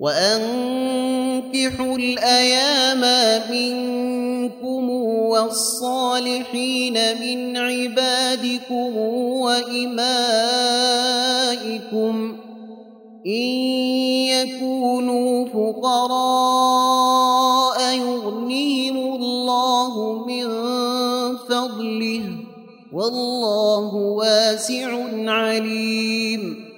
وأنكحوا الأيام منكم والصالحين من عبادكم وإمائكم إن يكونوا فقراء يغنيهم الله من فضله والله واسع عليم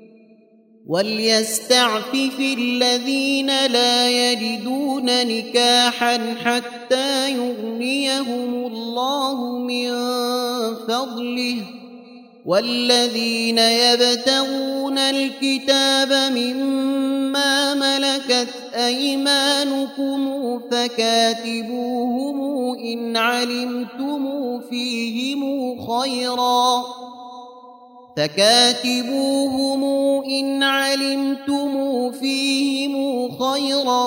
وليستعفف الذين لا يجدون نكاحا حتى يغنيهم الله من فضله والذين يبتغون الكتاب مما ملكت أيمانكم فكاتبوهم إن علمتم فيهم خيرا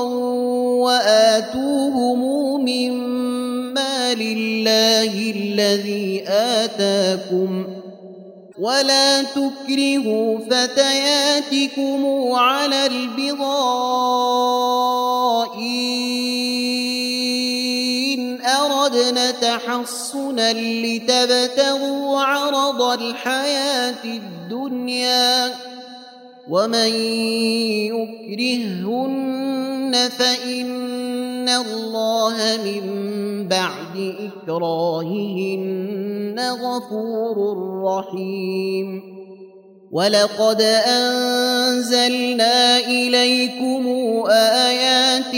وآتوهم مما لله الذي آتاكم ولا تكرهوا فتياتكم على البغاء إن أردنا تحصنا لتبتغوا عرض الحياة الدنيا ومن يكرههن فإن الله من بعد إكراههن غفور رحيم ولقد أنزلنا إليكم آيات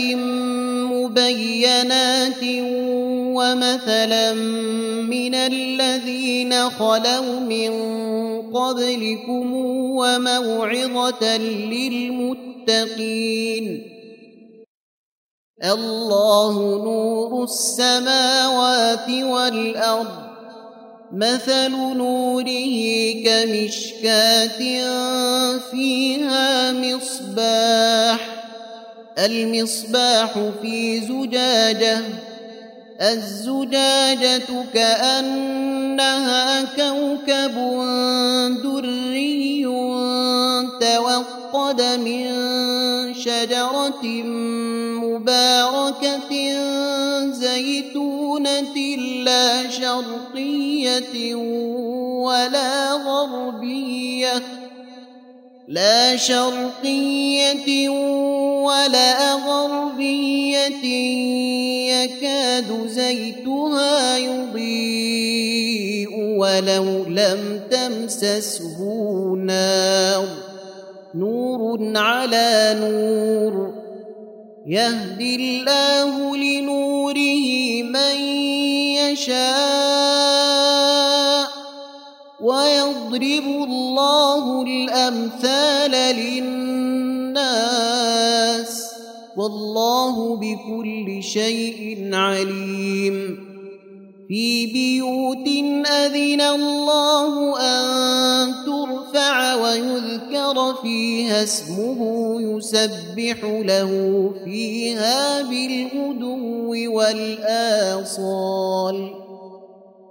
مبينات ومثلا من الذين خلوا من قبلكم وموعظة للمتقين الله نور السماوات والأرض مثل نوره كمشكاة فيها المصباح في زجاجة الزجاجة كأنها كوكب دري توقد من شجرة مباركة زيتونة لا شرقية ولا غربية يكاد زيتها يضيء ولو لم تمسسه نار نور على نور يهدي الله لنوره من يشاء ويضرب الله الأمثال للناس والله بكل شيء عليم في بيوت أذن الله أن ترفع ويذكر فيها اسمه يسبح له فيها بالغدو والآصال